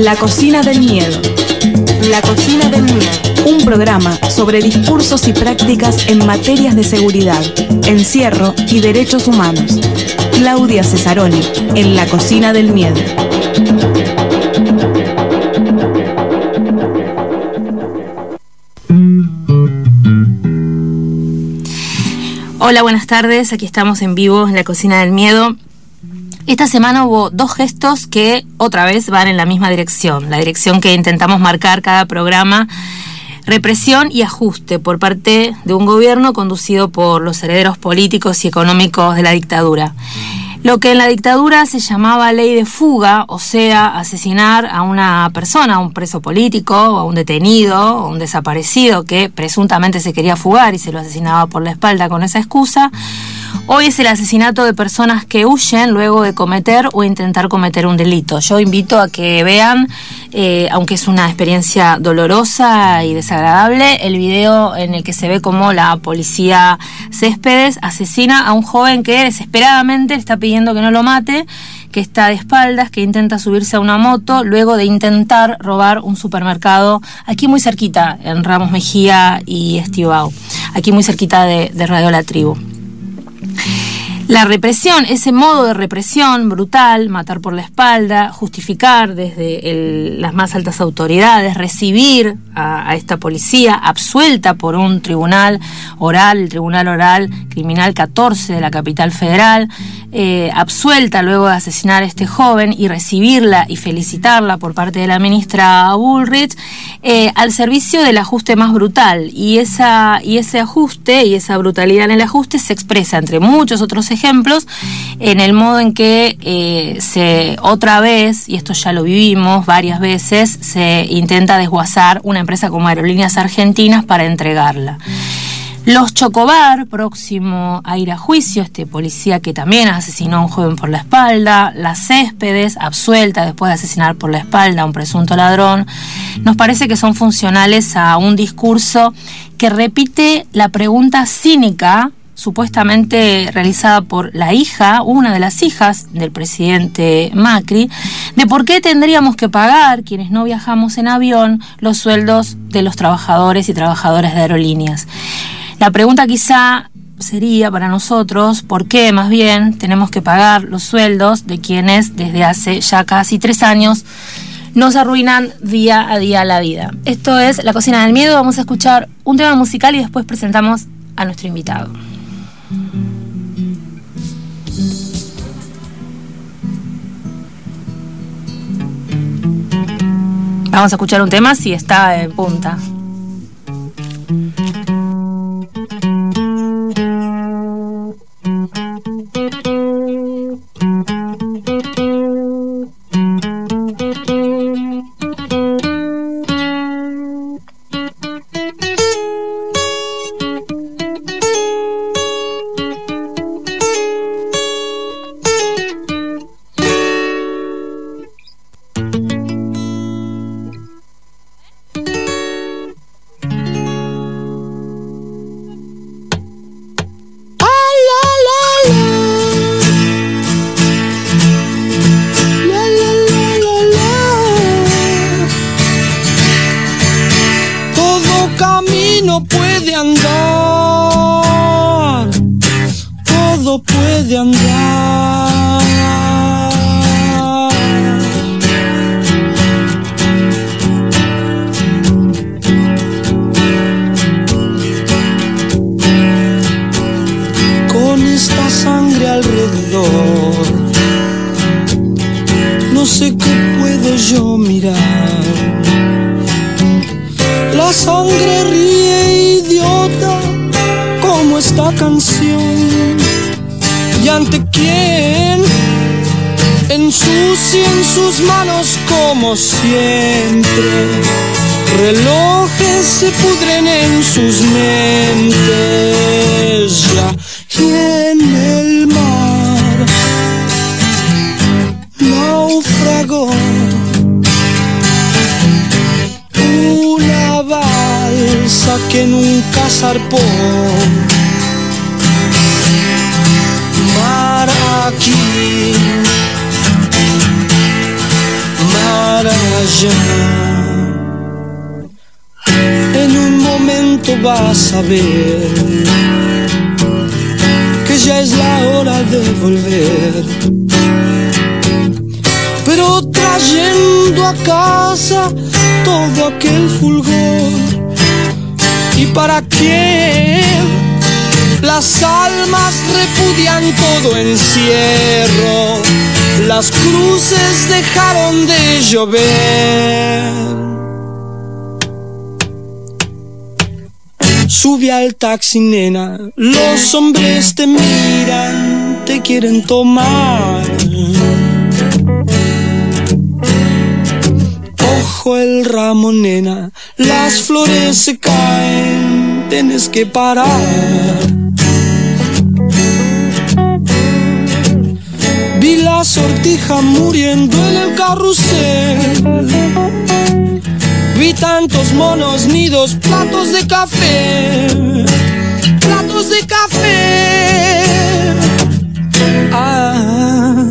La cocina del miedo. La cocina del miedo. Un programa sobre discursos y prácticas en materias de seguridad, encierro y derechos humanos. Claudia Cesaroni, en La cocina del miedo. Hola, buenas tardes. Aquí estamos en vivo en La cocina del miedo. Esta semana hubo dos gestos que otra vez van en la misma dirección, la dirección que intentamos marcar cada programa: represión y ajuste por parte de un gobierno conducido por los herederos políticos y económicos de la dictadura. Lo que en la dictadura se llamaba ley de fuga, o sea, asesinar a una persona, a un preso político, o a un detenido, o un desaparecido que presuntamente se quería fugar y se lo asesinaba por la espalda con esa excusa. Hoy es el asesinato de personas que huyen luego de cometer o intentar cometer un delito. Yo invito a que vean, aunque es una experiencia dolorosa y desagradable, el video en el que se ve cómo la policía Céspedes asesina a un joven que desesperadamente está pidiendo que no lo mate, que está de espaldas, que intenta subirse a una moto luego de intentar robar un supermercado aquí muy cerquita, en Ramos Mejía y Estibao, aquí muy cerquita de Radio La Tribu. La represión, ese modo de represión brutal, matar por la espalda, justificar desde las más altas autoridades, recibir a esta policía absuelta por un tribunal oral, el Tribunal Oral Criminal 14 de la capital federal, absuelta luego de asesinar a este joven, y recibirla y felicitarla por parte de la ministra Bullrich, al servicio del ajuste más brutal. Y ese ajuste y esa brutalidad en el ajuste se expresa, entre muchos otros ejemplos, en el modo en que se otra vez, y esto ya lo vivimos varias veces, se intenta desguazar una empresa como Aerolíneas Argentinas para entregarla. Los Chocobar, próximo a ir a juicio, este policía que también asesinó a un joven por la espalda, la Céspedes, absuelta después de asesinar por la espalda a un presunto ladrón, nos parece que son funcionales a un discurso que repite la pregunta cínica supuestamente realizada por la hija, una de las hijas del presidente Macri, de por qué tendríamos que pagar, quienes no viajamos en avión, los sueldos de los trabajadores y trabajadoras de aerolíneas. La pregunta quizá sería para nosotros: ¿por qué más bien tenemos que pagar los sueldos de quienes desde hace ya casi 3 años nos arruinan día a día la vida? Esto es La cocina del miedo. Vamos a escuchar un tema musical y después presentamos a nuestro invitado. Vamos a escuchar un tema si está en punta. Siempre, relojes se pudren en sus mentes ya, y en el mar naufragó una balsa que nunca zarpó. Mar aquí, mar allá. allá. En un momento vas a ver que ya es la hora de volver, pero trayendo a casa todo aquel fulgor. ¿Y para qué? Las almas repudian todo encierro, las cruces dejaron de llover. Sube al taxi, nena, los hombres te miran, te quieren tomar. Ojo el ramo, nena, las flores se caen, tienes que parar. Vi la sortija muriendo en el carrusel. Vi tantos monos, nidos, platos de café. Platos de café. Ah.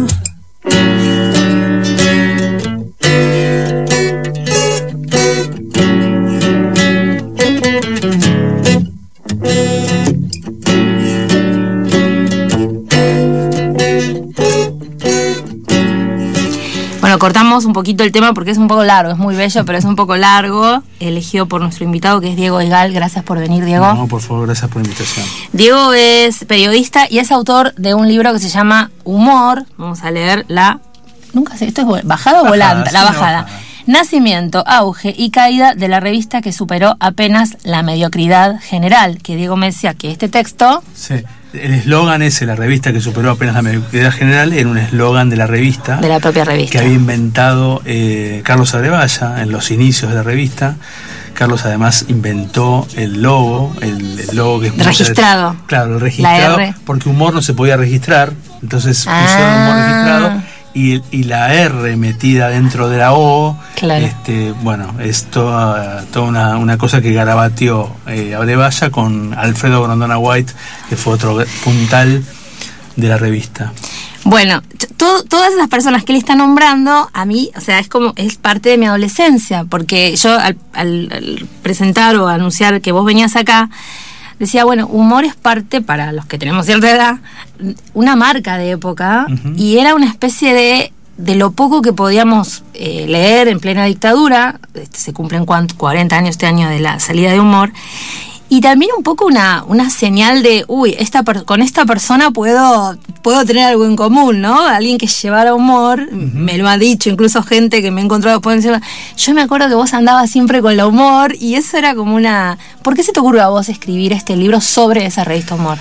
Bueno, cortamos un poquito el tema porque es un poco largo, es muy bello, pero es un poco largo, elegido por nuestro invitado que es Diego Egal. Gracias por venir, Diego. No, por favor, gracias por la invitación. Diego es periodista y es autor de un libro que se llama Humor. Vamos a leer nunca sé, ¿esto es bajada o volante? La bajada. Nacimiento, auge y caída de la revista que superó apenas la mediocridad general. Que Diego me decía que este texto... Sí. El eslogan ese, la revista que superó apenas la mediocridad general, era un eslogan de la revista. De la propia revista. Que había inventado Carlos Abrevaya en los inicios de la revista. Carlos además inventó el logo que es registrado. Claro, el registrado. La R. Porque humor no se podía registrar, entonces pusieron humor registrado. Y la R metida dentro de la O, claro. Bueno, es toda una cosa que garabateó Abrevaya con Alfredo Grondona White, que fue otro puntal de la revista. Bueno, todas esas personas que él está nombrando, a mí, o sea, es parte de mi adolescencia, porque yo al presentar o anunciar que vos venías acá, decía, bueno, humor es parte, para los que tenemos cierta edad, una marca de época, uh-huh. Y era una especie de lo poco que podíamos leer en plena dictadura. Se cumplen 40 años este año de la salida de Humor, y también un poco una señal de, uy, con esta persona puedo tener algo en común, ¿no? Alguien que llevara humor, uh-huh. Me lo ha dicho incluso gente que me he encontrado después. Yo me acuerdo que vos andabas siempre con la Humor, y eso era como ¿Por qué se te ocurrió a vos escribir este libro sobre esa revista Humor?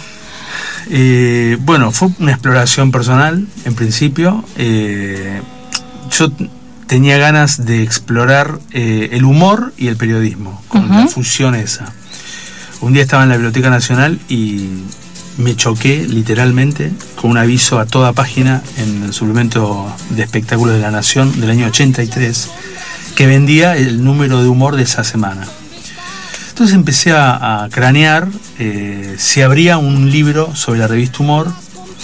Bueno, fue una exploración personal, en principio. Yo tenía ganas de explorar el humor y el periodismo, con uh-huh. La fusión esa. Un día estaba en la Biblioteca Nacional y me choqué literalmente con un aviso a toda página en el suplemento de espectáculos de La Nación del año 83 que vendía el número de humor de esa semana. Entonces empecé a cranear si habría un libro sobre la revista Humor,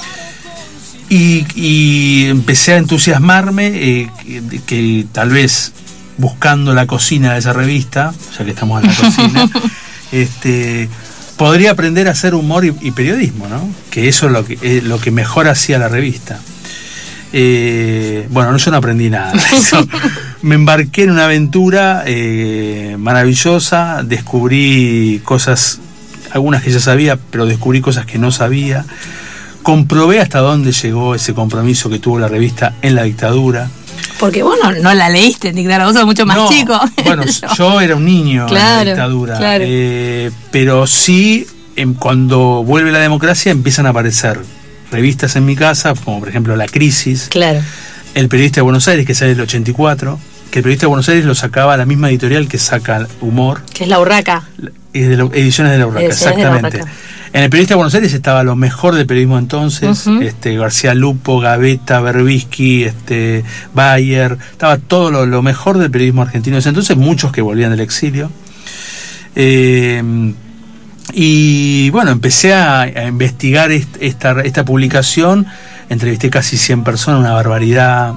y empecé a entusiasmarme que tal vez buscando la cocina de esa revista, ya que estamos en la cocina, podría aprender a hacer humor y periodismo, ¿no? Que eso es lo que mejor hacía la revista. Bueno, yo no aprendí nada. Me embarqué en una aventura maravillosa, descubrí cosas, algunas que ya sabía, pero descubrí cosas que no sabía. Comprobé hasta dónde llegó ese compromiso que tuvo la revista en la dictadura. Porque vos no la leíste, dictadura, vos sos mucho más chico. Bueno, yo era un niño, claro, en la dictadura. Claro. Pero sí, cuando vuelve la democracia empiezan a aparecer revistas en mi casa, como por ejemplo La Crisis, claro. El Periodista de Buenos Aires, que sale en el 84, que El Periodista de Buenos Aires lo sacaba la misma editorial que saca Humor. Que es La Urraca. Es de Ediciones de La Urraca, exactamente. En El Periodista de Buenos Aires estaba lo mejor del periodismo entonces, uh-huh. García Lupo, Gavetta, Berbisky, Bayer, estaba todo lo mejor del periodismo argentino de ese entonces, muchos que volvían del exilio. Y bueno, empecé a investigar esta publicación, entrevisté casi 100 personas, una barbaridad,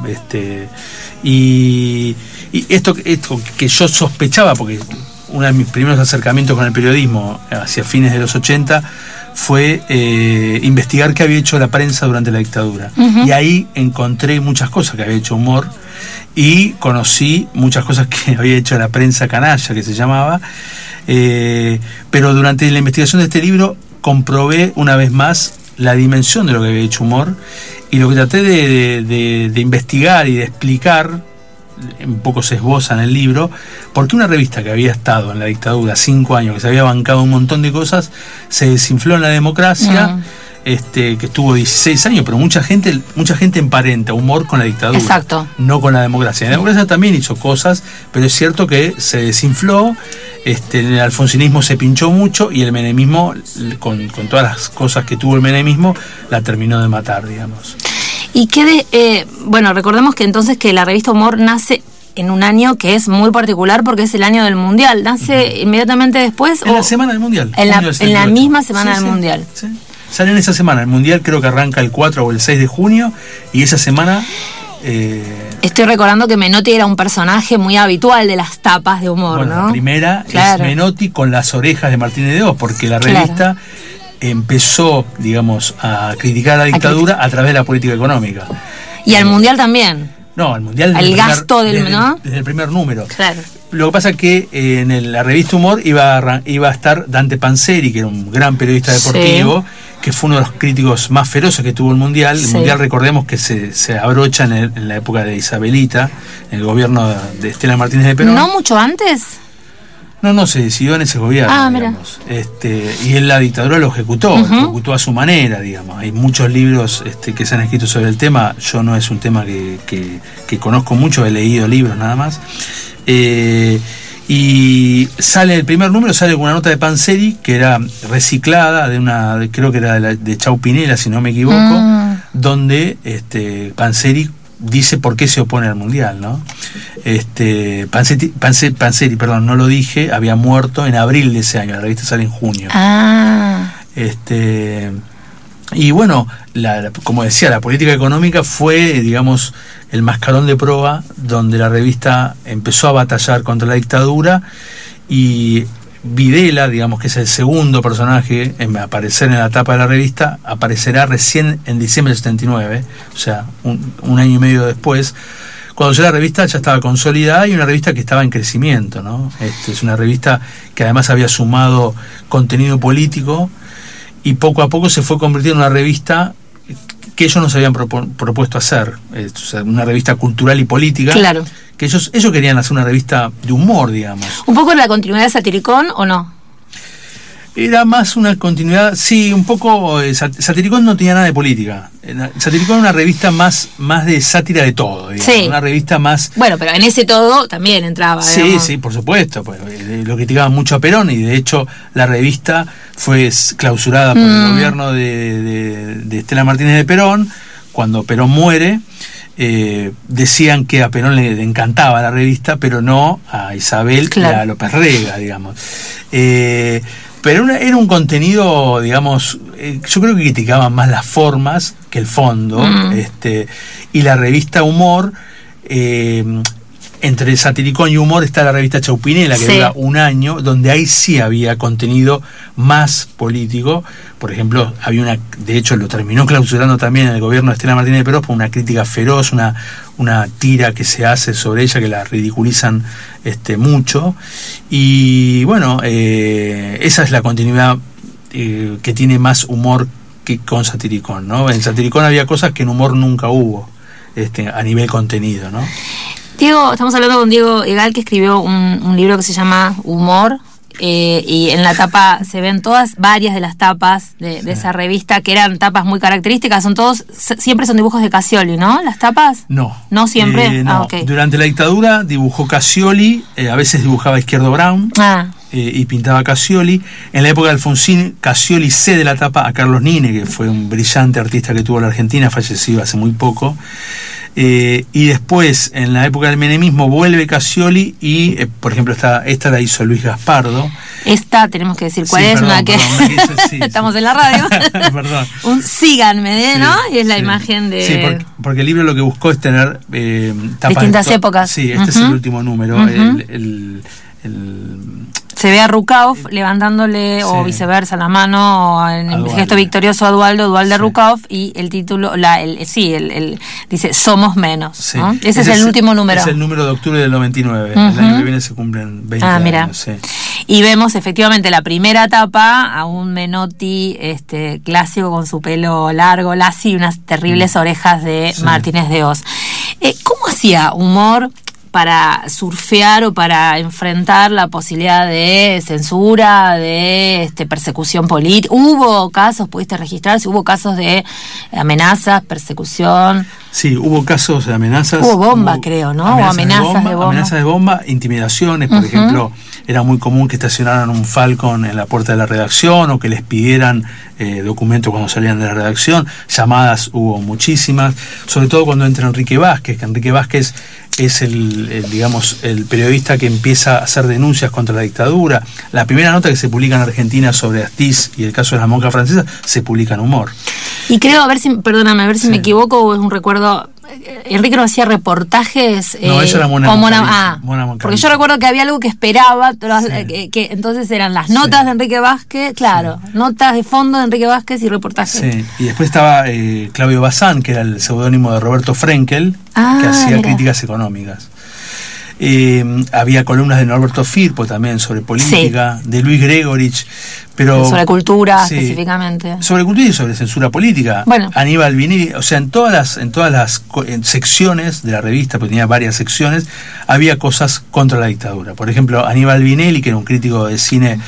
y esto que yo sospechaba, porque uno de mis primeros acercamientos con el periodismo hacia fines de los 80 fue investigar qué había hecho la prensa durante la dictadura. Uh-huh. Y ahí encontré muchas cosas que había hecho Humor, y conocí muchas cosas que había hecho la prensa canalla, que se llamaba. Pero durante la investigación de este libro comprobé una vez más la dimensión de lo que había hecho Humor, y lo que traté de investigar y de explicar, un poco se esboza en el libro, porque una revista que había estado en la dictadura 5 años, que se había bancado un montón de cosas, se desinfló en la democracia. Que estuvo 16 años, pero mucha gente emparenta Humor con la dictadura. Exacto. No con la democracia. La democracia también hizo cosas, pero es cierto que se desinfló, el alfonsinismo se pinchó mucho, y el menemismo, con todas las cosas que tuvo el menemismo, la terminó de matar, digamos. Y bueno, recordemos que entonces que la revista Humor nace en un año que es muy particular, porque es el año del Mundial. ¿Nace inmediatamente después? En la semana del Mundial. En la misma semana del Mundial. Sí. Sale en esa semana. El Mundial creo que arranca el 4 o el 6 de junio, y esa semana... Estoy recordando que Menotti era un personaje muy habitual de las tapas de Humor, bueno, ¿no? La primera es Menotti con las orejas de Martínez de Hoz, porque la revista empezó, digamos, a criticar la dictadura a través de la política económica. Y al Mundial también. No, al Mundial... El gasto ¿no? Desde el primer número. Claro. Lo que pasa es que en la revista Humor iba a estar Dante Panzeri, que era un gran periodista deportivo, que fue uno de los críticos más feroces que tuvo el Mundial. El Mundial, recordemos que se abrocha en la época de Isabelita, en el gobierno de Estela Martínez de Perón. ¿No mucho antes? No, se decidió en ese gobierno, digamos. Y él la dictadura lo ejecutó, lo ejecutó a su manera, digamos. Hay muchos libros que se han escrito sobre el tema. Yo no es un tema que conozco mucho, he leído libros nada más. Y sale el primer número, sale con una nota de Panzeri que era reciclada creo que era de Chau Pinela, si no me equivoco, donde Panzeri dice por qué se opone al Mundial, ¿no? Panzeri, perdón, no lo dije, había muerto en abril de ese año. La revista sale en junio. Y bueno, como decía, la política económica fue, digamos, el mascarón de prueba donde la revista empezó a batallar contra la dictadura, y Videla, digamos, que es el segundo personaje en aparecer en la tapa de la revista, aparecerá recién en diciembre del 79, o sea, un año y medio después. Cuando ya la revista ya estaba consolidada, y una revista que estaba en crecimiento, ¿no? Es una revista que además había sumado contenido político, y poco a poco se fue convirtiendo en una revista que ellos nos habían propuesto hacer, o sea, una revista cultural y política. Claro. Que ellos querían hacer una revista de humor, digamos. ¿Un poco la continuidad de Satiricón o no? Era más una continuidad, sí, un poco. Satiricón no tenía nada de política. Satiricón era una revista más de sátira de todo, digamos. Sí. Una revista más... Bueno, pero en ese todo también entraba, digamos. Sí, por supuesto. Pues, lo criticaban mucho a Perón, y de hecho la revista fue clausurada por el gobierno de Estela Martínez de Perón. Cuando Perón muere, decían que a Perón le encantaba la revista, pero no a Isabel y a López Rega, digamos. Pero era un contenido, digamos, yo creo que criticaban más las formas que el fondo. Y la revista Humor, entre Satiricón y Humor está la revista Chau Pinela, que dura un año, donde ahí sí había contenido más político. Por ejemplo, de hecho lo terminó clausurando también en el gobierno de Estela Martínez de Perón por una crítica feroz, una tira que se hace sobre ella, que la ridiculizan mucho. Y bueno, esa es la continuidad que tiene más Humor que con Satiricón, ¿no? En Satiricón había cosas que en Humor nunca hubo, a nivel contenido, ¿no? Diego, estamos hablando con Diego Egal, que escribió un libro que se llama Humor, y en la tapa se ven varias de las tapas de esa revista, que eran tapas muy características. Siempre son dibujos de Cassioli, ¿no? ¿Las tapas? No siempre. No. Okay. Durante la dictadura dibujó Cassioli, a veces dibujaba Izquierdo Brown, y pintaba Cassioli. En la época de Alfonsín, Cassioli cede la tapa a Carlos Nine, que fue un brillante artista que tuvo la Argentina, fallecido hace muy poco. Y después, en la época del menemismo, vuelve Cassioli y, por ejemplo, esta la hizo Luis Gaspardo. Esta, tenemos que decir cuál Sí, es, perdón, una que sí, estamos en la radio. Perdón. Un síganme, ¿no? Sí, Y es la sí. imagen de... Sí, porque el libro lo que buscó es tener tapas distintas épocas. Sí, este es el último número. Se ve a Rukauf levantándole, o viceversa, la mano, o en el gesto victorioso a Dualdo Rukauf, y el título, dice Somos Menos, Sí. ¿no? Ese es el último número. Es el número de octubre del 99. El año que viene se cumplen 20 años. Mira. Sí. Y vemos efectivamente la primera etapa a un Menotti clásico con su pelo largo, lacio, y unas terribles orejas de Martínez de Oz. ¿Cómo hacía humor para surfear o para enfrentar la posibilidad de censura, de persecución política? ¿Hubo casos, pudiste registrarse, hubo casos de amenazas, persecución? Sí, hubo casos de amenazas. Hubo bomba, creo, ¿no? O amenazas de bomba. Amenazas de bomba, intimidaciones, por ejemplo, era muy común que estacionaran un Falcon en la puerta de la redacción o que les pidieran documentos cuando salían de la redacción. Llamadas hubo muchísimas, sobre todo cuando entra Enrique Vázquez, que Enrique Vázquez es el periodista que empieza a hacer denuncias contra la dictadura. La primera nota que se publica en Argentina sobre Astiz y el caso de la monja francesa se publica en Humor. Y creo, a ver si me equivoco, o es un recuerdo, Enrique no hacía reportajes. No, eso era Mona Moncalvillo. Porque yo recuerdo que había algo que esperaba, que entonces eran las notas de Enrique Vázquez, notas de fondo de Enrique Vázquez y reportajes. Sí, y después estaba Claudio Bazán, que era el seudónimo de Roberto Frenkel, que hacía críticas económicas. Había columnas de Norberto Firpo también sobre política, de Luis Gregorich, pero sobre cultura específicamente. Sobre cultura y sobre censura política. Bueno. Aníbal Vinelli, o sea, en todas las secciones de la revista, porque tenía varias secciones, había cosas contra la dictadura. Por ejemplo, Aníbal Vinelli, que era un crítico de cine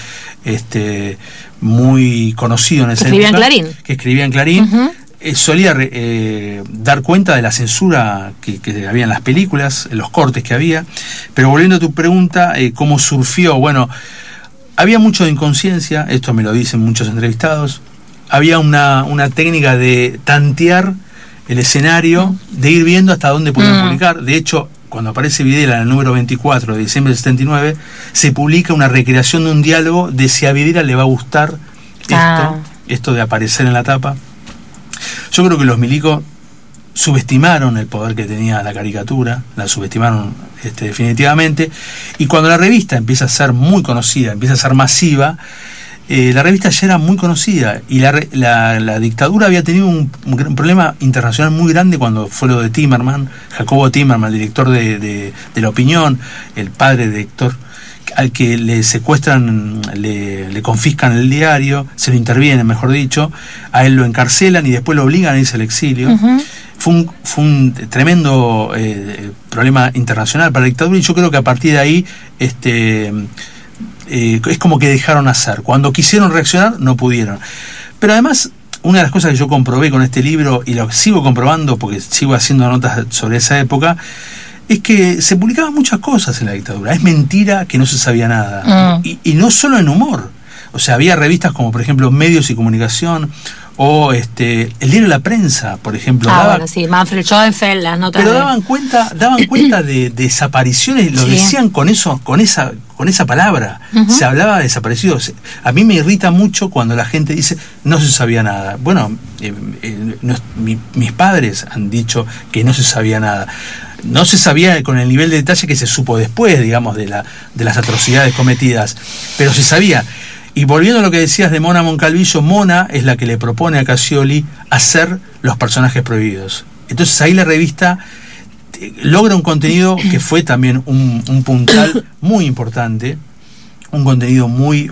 muy conocido en esa época, que escribía en Clarín, solía dar cuenta de la censura que había en las películas, en los cortes que había. Pero volviendo a tu pregunta, ¿cómo surfió? Bueno, había mucho de inconsciencia, esto me lo dicen muchos entrevistados. Había una técnica de tantear el escenario, de ir viendo hasta dónde podían publicar. De hecho, cuando aparece Videla en el número 24 de diciembre del 79, se publica una recreación de un diálogo de si a Videla le va a gustar esto de aparecer en la tapa. Yo creo que los milicos subestimaron el poder que tenía la caricatura, la subestimaron definitivamente, y cuando la revista empieza a ser muy conocida, empieza a ser masiva, la revista ya era muy conocida, y la dictadura había tenido un problema internacional muy grande cuando fue lo de Timerman, Jacobo Timerman, el director de La Opinión, el padre de Héctor, al que le secuestran, le confiscan el diario, se lo intervienen, mejor dicho, a él lo encarcelan y después lo obligan a irse al exilio. Fue un tremendo problema internacional para la dictadura, y yo creo que a partir de ahí es como que dejaron hacer. Cuando quisieron reaccionar, no pudieron. Pero además, una de las cosas que yo comprobé con este libro, y lo sigo comprobando porque sigo haciendo notas sobre esa época, es que se publicaban muchas cosas en la dictadura. Es mentira que no se sabía nada. Y no solo en humor. O sea, había revistas como, por ejemplo, Medios y Comunicación, o el diario La Prensa, por ejemplo. Manfred Schoenfeld, las notas. Pero daban cuenta de desapariciones, lo decían con esa palabra. Se hablaba de desaparecidos. A mí me irrita mucho cuando la gente dice no se sabía nada. Bueno, mis padres han dicho que no se sabía nada. No se sabía con el nivel de detalle que se supo después, digamos, de las atrocidades cometidas, pero se sabía. Y volviendo a lo que decías de Mona Moncalvillo, Mona es la que le propone a Cassioli hacer los personajes prohibidos. Entonces ahí la revista logra un contenido que fue también un puntal muy importante, un contenido muy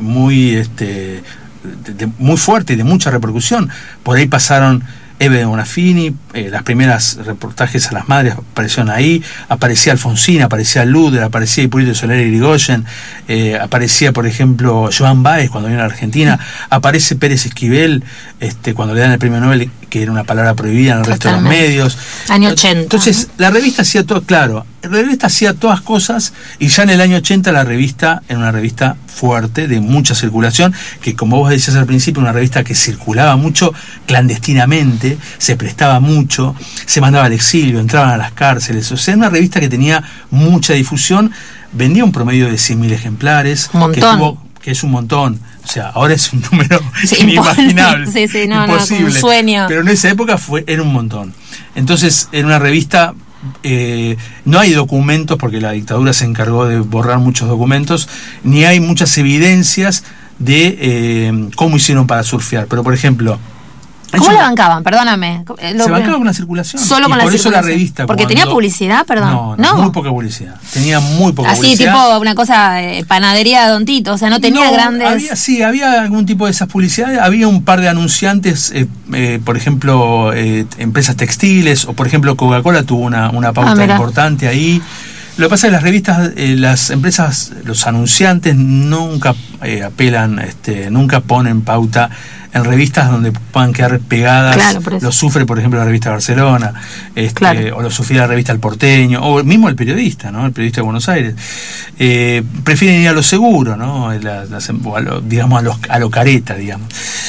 fuerte y de mucha repercusión. Por ahí pasaron Eve de Bonafini, las primeras reportajes a las madres aparecieron ahí, aparecía Alfonsín, aparecía Luder, aparecía Hipólito Soler y Irigoyen, aparecía, por ejemplo, Joan Baez cuando vino a la Argentina, aparece Pérez Esquivel cuando le dan el premio Nobel, que era una palabra prohibida en el resto de los medios. Año 80. Entonces, la revista hacía todo, claro, la revista hacía todas cosas, y ya en el año 80 la revista era una revista fuerte, de mucha circulación, que como vos decías al principio, una revista que circulaba mucho clandestinamente, se prestaba mucho mucho, se mandaba al exilio, entraban a las cárceles. O sea, una revista que tenía mucha difusión, vendía un promedio de 100.000 ejemplares. Un montón. Que es un montón. O sea, ahora es un número inimaginable. Imposible. Un sueño. Pero en esa época era un montón. Entonces, en una revista no hay documentos, porque la dictadura se encargó de borrar muchos documentos, ni hay muchas evidencias de cómo hicieron para surfear. Pero, por ejemplo, ¿cómo la bancaban? Perdóname. Se bancaba con la circulación. Solo con la circulación. Por eso la revista. Porque tenía publicidad, perdón. No, muy poca publicidad. Tenía muy poca publicidad. Así, tipo una cosa, panadería de Don Tito. O sea, no tenía grandes. Había algún tipo de esas publicidades. Había un par de anunciantes, por ejemplo, empresas textiles, o por ejemplo, Coca-Cola tuvo una pauta importante ahí. Lo que pasa es que las revistas, las empresas, los anunciantes nunca apelan, nunca ponen pauta en revistas donde puedan quedar pegadas. Claro, lo sufre, por ejemplo, la revista Barcelona, o lo sufría la revista El Porteño, o mismo el periodista, ¿no? El periodista de Buenos Aires. Prefieren ir a lo seguro, ¿no? Digamos a lo careta, digamos.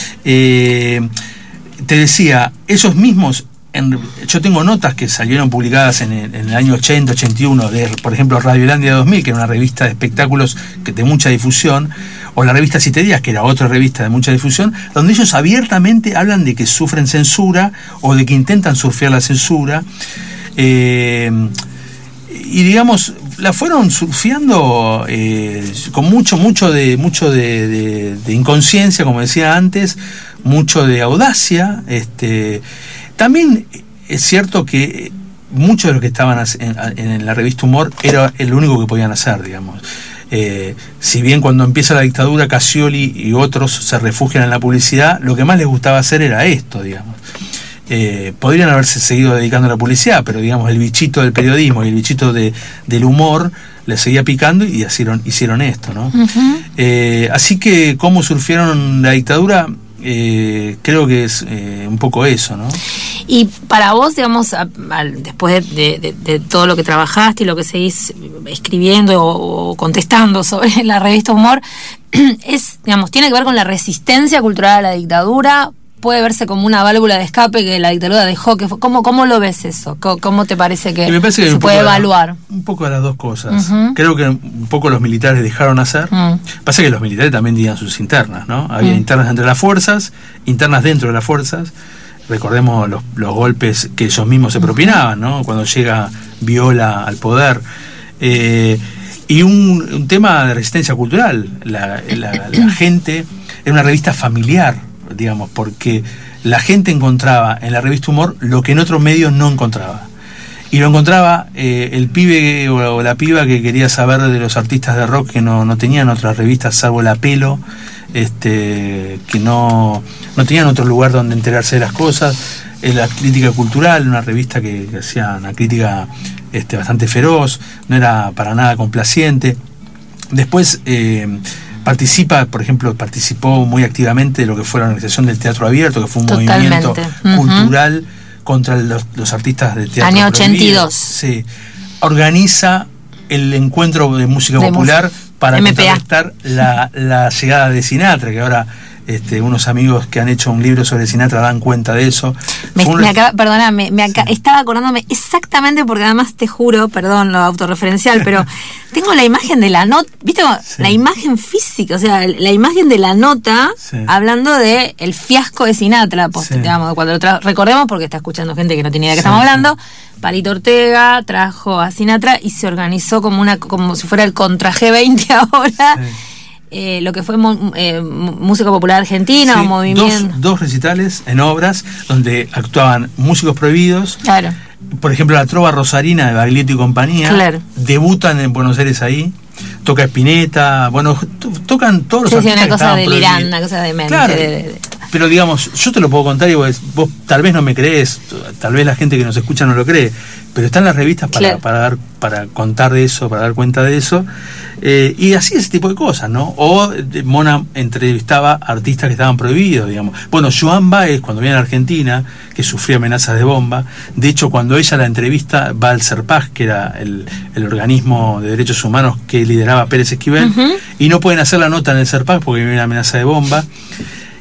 Te decía, esos mismos. Yo tengo notas que salieron publicadas en el año 80, 81 de, por ejemplo, Radiolandia 2000, que era una revista de espectáculos de mucha difusión, o la revista 7 Días, que era otra revista de mucha difusión, donde ellos abiertamente hablan de que sufren censura o de que intentan surfear la censura, y digamos, la fueron surfeando con mucho de inconsciencia, como decía antes, mucho de audacia. También es cierto que muchos de los que estaban en la revista Humor era lo único que podían hacer, digamos. Si bien cuando empieza la dictadura Cassioli y otros se refugian en la publicidad, lo que más les gustaba hacer era esto, digamos. Podrían haberse seguido dedicando a la publicidad, pero digamos el bichito del periodismo y el bichito del humor les seguía picando y hicieron esto, ¿no? Uh-huh. Así que cómo surfieron la dictadura, creo que es un poco eso, ¿no? Y para vos, digamos, después de todo lo que trabajaste y lo que seguís escribiendo o contestando sobre la revista Humor, tiene que ver con la resistencia cultural a la dictadura. Puede verse como una válvula de escape que la dictadura dejó. ¿Cómo lo ves eso? ¿Cómo te parece que se puede evaluar? Un poco de las dos cosas. Uh-huh. Creo que un poco los militares dejaron hacer. Pasa que los militares también tenían sus internas, ¿no? Había internas entre las fuerzas, internas dentro de las fuerzas. Recordemos los golpes que ellos mismos se propinaban, ¿no? Cuando llega Viola al poder. Y un tema de resistencia cultural. La gente, era una revista familiar, digamos, porque la gente encontraba en la revista Humor lo que en otros medios no encontraba. Y lo encontraba el pibe o la piba que quería saber de los artistas de rock que no tenían otras revistas salvo La Pelo, que no tenían otro lugar donde enterarse de las cosas. La crítica cultural, una revista que hacía una crítica bastante feroz, no era para nada complaciente. Después participó muy activamente de lo que fue la organización del Teatro Abierto, que fue un movimiento cultural contra los artistas de teatro. Año 82. Sí. Organiza el encuentro de música popular para contrarrestar la llegada de Sinatra, que ahora unos amigos que han hecho un libro sobre Sinatra dan cuenta de eso. Estaba acordándome exactamente, porque además te juro, perdón lo autorreferencial, pero tengo la imagen de la nota, ¿viste? Sí. La imagen física, o sea, la imagen de la nota, sí, hablando de el fiasco de Sinatra, digamos, cuando recordemos, porque está escuchando gente que no tiene idea de qué estamos hablando. Palito Ortega trajo a Sinatra y se organizó como si fuera el contra G20 ahora. Sí. Lo que fue música popular argentina, o movimiento. Dos recitales en obras donde actuaban músicos prohibidos. Claro. Por ejemplo, la Trova Rosarina de Baglietto y compañía. Claro. Debutan en Buenos Aires ahí. Toca Spinetta. Bueno, tocan todos los artistas. Una cosa delirante, una cosa demente. Claro. Pero digamos, yo te lo puedo contar y vos tal vez no me crees, tal vez la gente que nos escucha no lo cree, pero están las revistas para contar de eso, para dar cuenta de eso, y así ese tipo de cosas, ¿no? O Mona entrevistaba artistas que estaban prohibidos, digamos. Bueno, Joan Baez, cuando viene a Argentina, que sufría amenazas de bomba, de hecho cuando ella la entrevista va al CERPAG, que era el organismo de derechos humanos que lideraba Pérez Esquivel, y no pueden hacer la nota en el CERPAG porque viene una amenaza de bomba.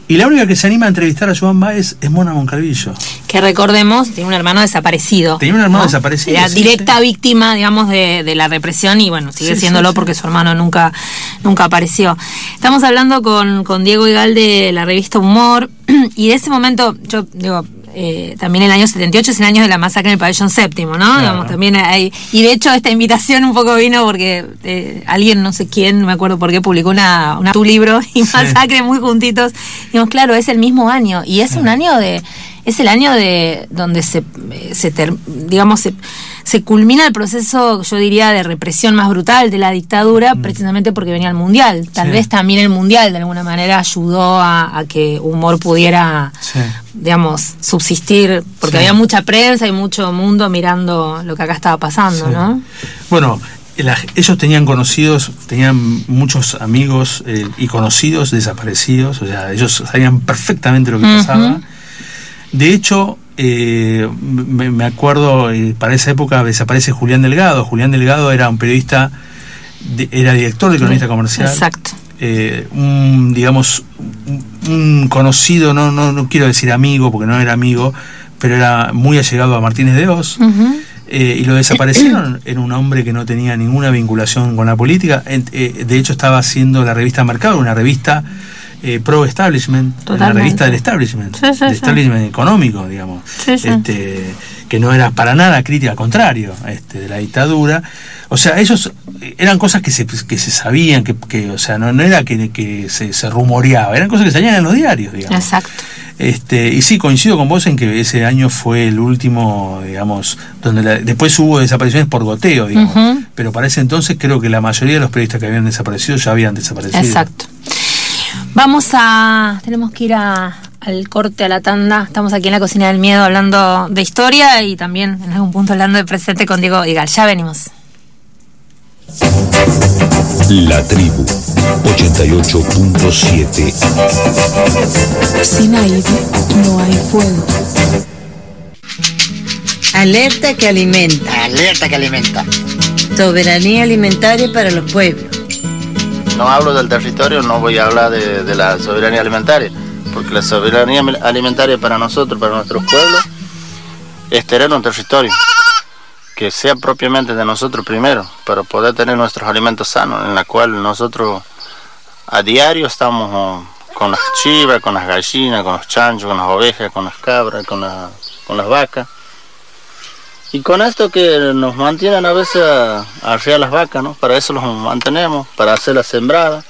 Y la única que se anima a entrevistar a Joan Baez es Mona Moncalvillo. Que recordemos, tiene un hermano desaparecido. Tenía un hermano desaparecido. Era directa víctima, digamos, de la represión y bueno, sigue siéndolo porque su hermano nunca apareció. Estamos hablando con Diego Igal de la revista Humor y de ese momento, yo digo, también el año 78 es el año de la masacre en el pabellón séptimo, ¿no? Claro. Digamos, también hay, y de hecho esta invitación un poco vino porque alguien, no sé quién, no me acuerdo por qué, publicó tu libro y Masacre muy juntitos. Digamos, claro, es el mismo año y es un año es el año de donde se culmina el proceso, yo diría, de represión más brutal de la dictadura, precisamente porque venía el Mundial. Tal vez también el Mundial de alguna manera ayudó a que Humor pudiera, digamos, subsistir, porque había mucha prensa y mucho mundo mirando lo que acá estaba pasando, ¿no? Bueno, ellos tenían muchos amigos y conocidos desaparecidos, o sea, ellos sabían perfectamente lo que pasaba. De hecho, me acuerdo, para esa época desaparece Julián Delgado. Julián Delgado era un periodista, era director de Cronista Comercial. Exacto. Un conocido, no quiero decir amigo, porque no era amigo, pero era muy allegado a Martínez de Hoz. Y lo desaparecieron. Era un hombre que no tenía ninguna vinculación con la política. De hecho, estaba haciendo la revista Mercado, una revista pro-establishment, la revista del establishment, establishment económico, digamos, que no era para nada crítica, al contrario, de la dictadura. O sea, ellos eran cosas que se sabían, que o sea, no era que se rumoreaba, eran cosas que salían en los diarios, digamos. Exacto. Y sí, coincido con vos en que ese año fue el último, digamos, donde después hubo desapariciones por goteo, digamos, pero para ese entonces creo que la mayoría de los periodistas que habían desaparecido ya habían desaparecido. Exacto. Tenemos que ir al corte, a la tanda. Estamos aquí en la Cocina del Miedo hablando de historia y también en algún punto hablando de presente con Diego Igal. Ya venimos. La Tribu 88.7. Sin aire no hay fuego. Alerta que alimenta. Alerta que alimenta. Soberanía alimentaria para los pueblos. No hablo del territorio, no voy a hablar de la soberanía alimentaria, porque la soberanía alimentaria para nosotros, para nuestros pueblos, es tener un territorio que sea propiamente de nosotros primero, para poder tener nuestros alimentos sanos, en la cual nosotros a diario estamos con las chivas, con las gallinas, con los chanchos, con las ovejas, con las cabras, con las vacas. Y con esto que nos mantienen a veces a arriar las vacas, ¿no? Para eso los mantenemos, para hacer la sembrada.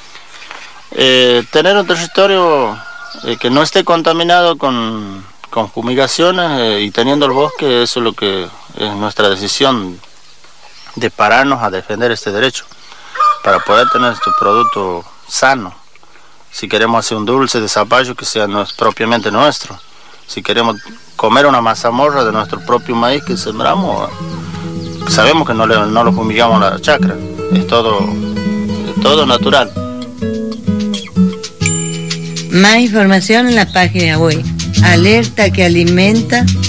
Tener un territorio que no esté contaminado con fumigaciones y teniendo el bosque, eso es lo que es nuestra decisión de pararnos a defender este derecho, para poder tener este producto sano. Si queremos hacer un dulce de zapallo que sea propiamente nuestro, si queremos comer una mazamorra de nuestro propio maíz que sembramos, sabemos que no lo fumigamos a la chacra, es todo natural. Más información en la página web alertaquealimenta.org.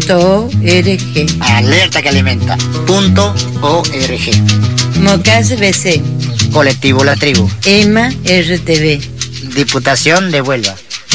Alertaquealimenta.org. Mocase BC. Colectivo La Tribu. EMA RTV. Diputación de Huelva.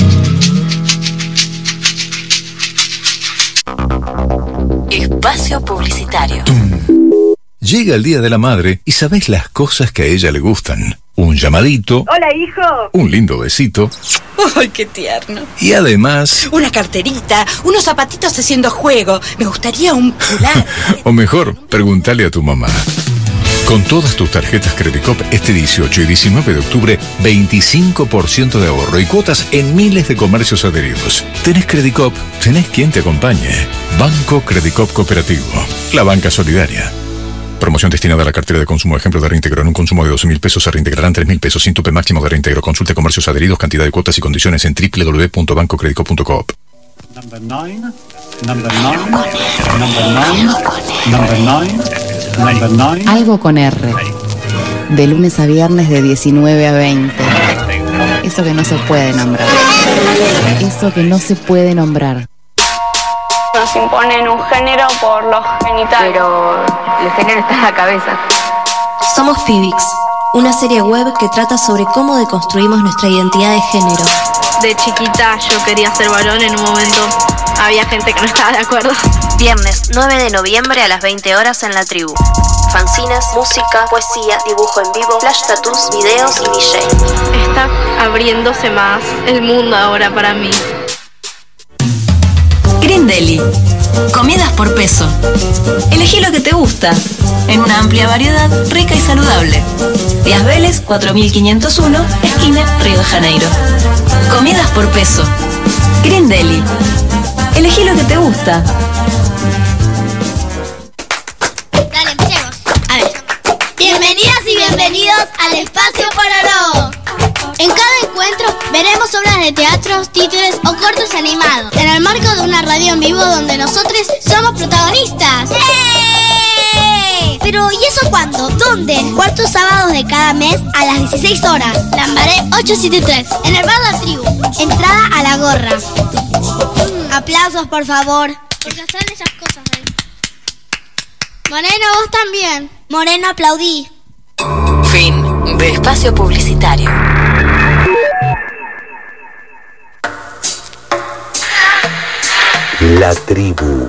Espacio publicitario. Llega el Día de la Madre y sabés las cosas que a ella le gustan. Un llamadito. Hola, hijo. Un lindo besito. ¡Ay, qué tierno! Y además... una carterita, unos zapatitos haciendo juego. Me gustaría un pular. O mejor, preguntale a tu mamá. Con todas tus tarjetas Credicop, este 18 y 19 de octubre, 25% de ahorro y cuotas en miles de comercios adheridos. Tenés Credicop, tenés quien te acompañe. Banco Credicop Cooperativo, la banca solidaria. Promoción destinada a la cartera de consumo. Ejemplo de reintegro. En un consumo de 12.000 pesos se reintegrarán 3.000 pesos sin tope máximo de reintegro. Consulte comercios adheridos, cantidad de cuotas y condiciones en www.bancocredico.coop. Number 9, number 9, number 9, number 9, number 9. Algo con R. De lunes a viernes de 19 a 20. Eso que no se puede nombrar. Eso que no se puede nombrar. Nos imponen un género por los genitales. Pero el género está en la cabeza. Somos Pibix, una serie web que trata sobre cómo deconstruimos nuestra identidad de género. De chiquita yo quería ser varón, en un momento había gente que no estaba de acuerdo. Viernes 9 de noviembre a las 20 horas en La Tribu. Fanzines, música, poesía, dibujo en vivo, flash tattoos, videos y DJ. Está abriéndose más el mundo ahora para mí. Green Deli. Comidas por peso. Elegí lo que te gusta, en una amplia variedad, rica y saludable. Díaz Vélez, 4501, esquina Río de Janeiro. Comidas por peso. Green Deli. Elegí lo que te gusta. Dale, empecemos. A ver. Bienvenidas y bienvenidos al Espacio Pororó. En cada encuentro veremos obras de teatro, títeres o cortos animados, en el marco de una radio en vivo donde nosotros somos protagonistas. ¡Eh! Pero ¿y eso cuándo? ¿Dónde? Cuartos sábados de cada mes a las 16 horas. Lambaré 873, en el bar La Tribu. Entrada a la gorra. Aplausos, por favor. Porque están esas cosas ahí. Moreno, vos también. Moreno, aplaudí. Fin de espacio publicitario. La Tribu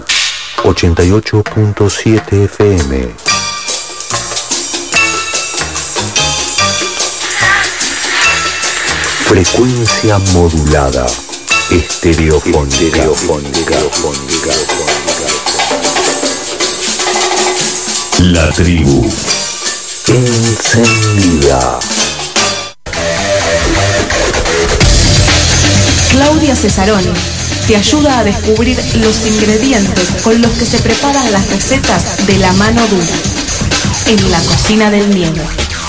88.7 FM. Frecuencia modulada. Estereofónica. La Tribu. Encendida. Claudia Cesaroni te ayuda a descubrir los ingredientes con los que se preparan las recetas de la mano dura en la cocina del miedo.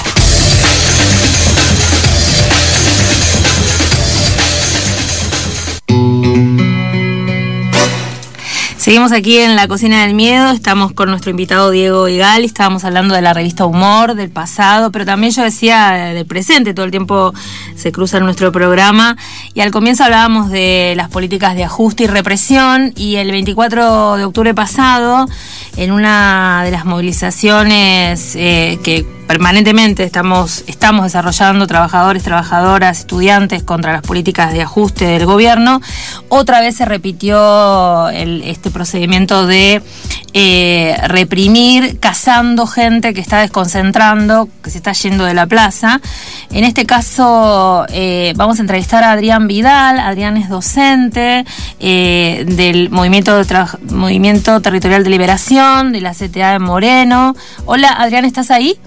Seguimos aquí en la Cocina del Miedo, estamos con nuestro invitado Diego Igali, estábamos hablando de la revista Humor, del pasado, pero también yo decía del presente, todo el tiempo se cruza en nuestro programa, y al comienzo hablábamos de las políticas de ajuste y represión, y el 24 de octubre pasado, en una de las movilizaciones que permanentemente estamos desarrollando trabajadores, trabajadoras, estudiantes contra las políticas de ajuste del gobierno, otra vez se repitió este procedimiento de reprimir, cazando gente que está desconcentrando, que se está yendo de la plaza. En este caso vamos a entrevistar a Adrián Vidal. Adrián es docente del Movimiento Territorial de Liberación, de la CTA de Moreno. Hola, Adrián, ¿estás ahí?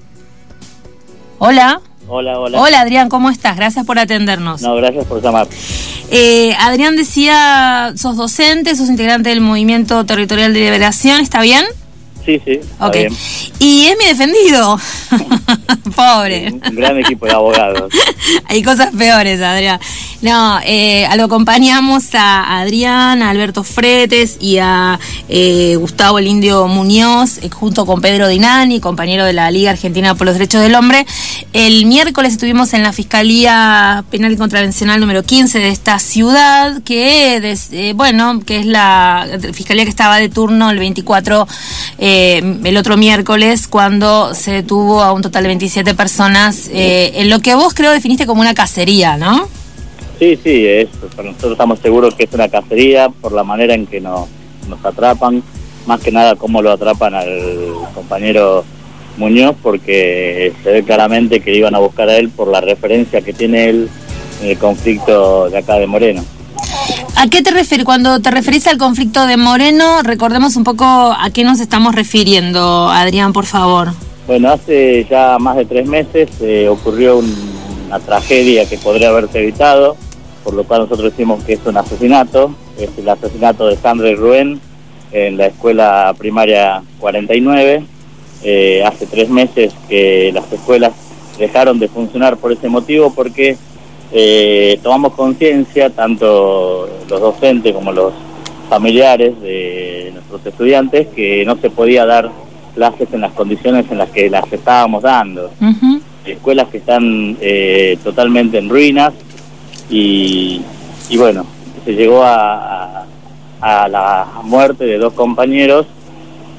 Hola. Hola, hola. Hola, Adrián, ¿cómo estás? Gracias por atendernos. No, gracias por llamar. Adrián decía, sos docente, sos integrante del Movimiento Territorial de Liberación, ¿está bien? Sí, está okay. Bien. Y es mi defendido. Pobre. Un gran equipo de abogados. Hay cosas peores, Adrián. No, lo acompañamos a Adrián, a Alberto Fretes y a Gustavo el Indio Muñoz, junto con Pedro Dinani, compañero de la Liga Argentina por los Derechos del Hombre. El miércoles estuvimos en la Fiscalía Penal y Contravencional número 15 de esta ciudad, que es la fiscalía que estaba de turno el 24, el otro miércoles, cuando se detuvo a un total de 27 personas, en lo que vos creo definiste como una cacería, ¿no? Sí, nosotros estamos seguros que es una cacería por la manera en que nos atrapan, más que nada cómo lo atrapan al compañero Muñoz, porque se ve claramente que iban a buscar a él por la referencia que tiene él en el conflicto de acá de Moreno. ¿A qué te refieres? Cuando te referís al conflicto de Moreno, recordemos un poco a qué nos estamos refiriendo, Adrián, por favor. Bueno, hace ya más de 3 meses ocurrió una tragedia que podría haberse evitado, por lo cual nosotros decimos que es un asesinato. Es el asesinato de Sandra y Rubén en la escuela primaria 49. Hace 3 meses que las escuelas dejaron de funcionar por ese motivo, porque tomamos conciencia, tanto los docentes como los familiares de nuestros estudiantes, que no se podía dar clases en las condiciones en las que las estábamos dando. Uh-huh. Escuelas que están totalmente en ruinas y bueno, se llegó a la muerte de 2 compañeros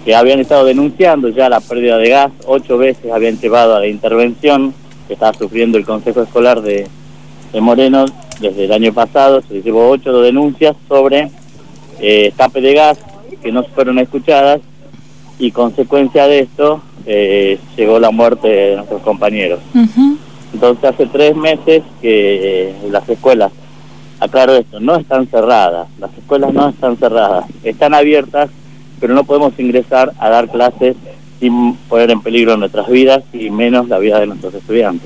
que habían estado denunciando ya la pérdida de gas. 8 veces habían llevado a la intervención que estaba sufriendo el Consejo Escolar de Moreno desde el año pasado. Se llevó 8 denuncias sobre escape de gas que no fueron escuchadas, y consecuencia de esto llegó la muerte de nuestros compañeros. Entonces hace 3 meses que las escuelas, aclaro esto, no están cerradas, las escuelas no están cerradas, están abiertas, pero no podemos ingresar a dar clases sin poner en peligro nuestras vidas y menos la vida de nuestros estudiantes.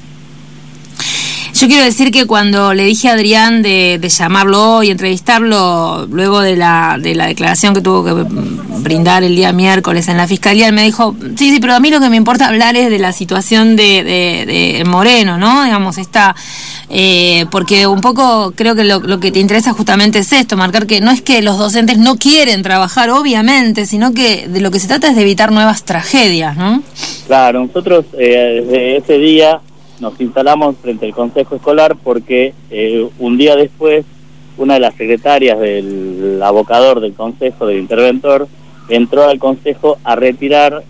Yo quiero decir que cuando le dije a Adrián de llamarlo y entrevistarlo luego de la declaración que tuvo que brindar el día miércoles en la fiscalía, él me dijo, sí, pero a mí lo que me importa hablar es de la situación de Moreno, ¿no? Digamos, porque un poco creo que lo que te interesa justamente es esto, marcar que no es que los docentes no quieren trabajar, obviamente, sino que de lo que se trata es de evitar nuevas tragedias, ¿no? Claro, nosotros desde ese día nos instalamos frente al Consejo Escolar porque un día después una de las secretarias del abocador del Consejo, del interventor, entró al Consejo a retirar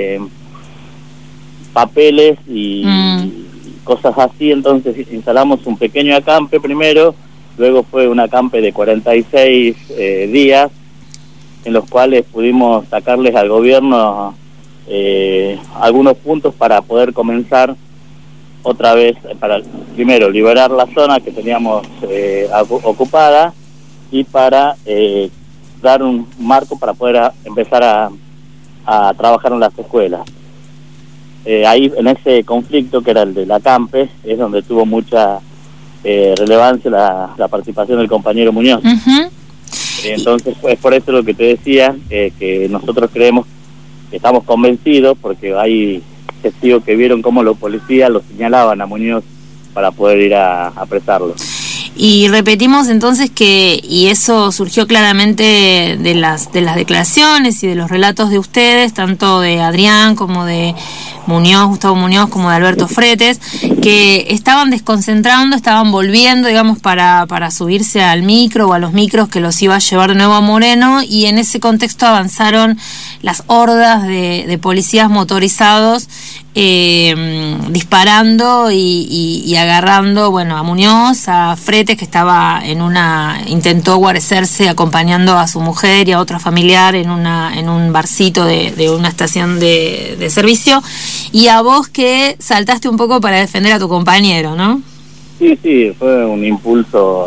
papeles y cosas así. Entonces instalamos un pequeño acampe primero, luego fue un acampe de 46 días en los cuales pudimos sacarles al gobierno algunos puntos para poder comenzar otra vez, para primero liberar la zona que teníamos ocupada y para dar un marco para poder empezar a trabajar en las escuelas. Ahí en ese conflicto que era el del acampe es donde tuvo mucha relevancia la participación del compañero Muñoz. Entonces es por eso lo que te decía, que nosotros creemos, que estamos convencidos porque hay testigos que vieron cómo los policías lo señalaban a Muñoz para poder ir a apresarlo. Y repetimos entonces y eso surgió claramente de las declaraciones y de los relatos de ustedes, tanto de Adrián como de Muñoz, Gustavo Muñoz, como de Alberto Fretes, que estaban desconcentrando, estaban volviendo, digamos, para subirse al micro o a los micros que los iba a llevar de nuevo a Moreno, y en ese contexto avanzaron las hordas de policías motorizados disparando y agarrando, bueno, a Muñoz, a Fretes, que intentó guarecerse acompañando a su mujer y a otra familiar en un barcito de una estación de servicio, y a vos que saltaste un poco para defender a tu compañero, ¿no? Sí, fue un impulso.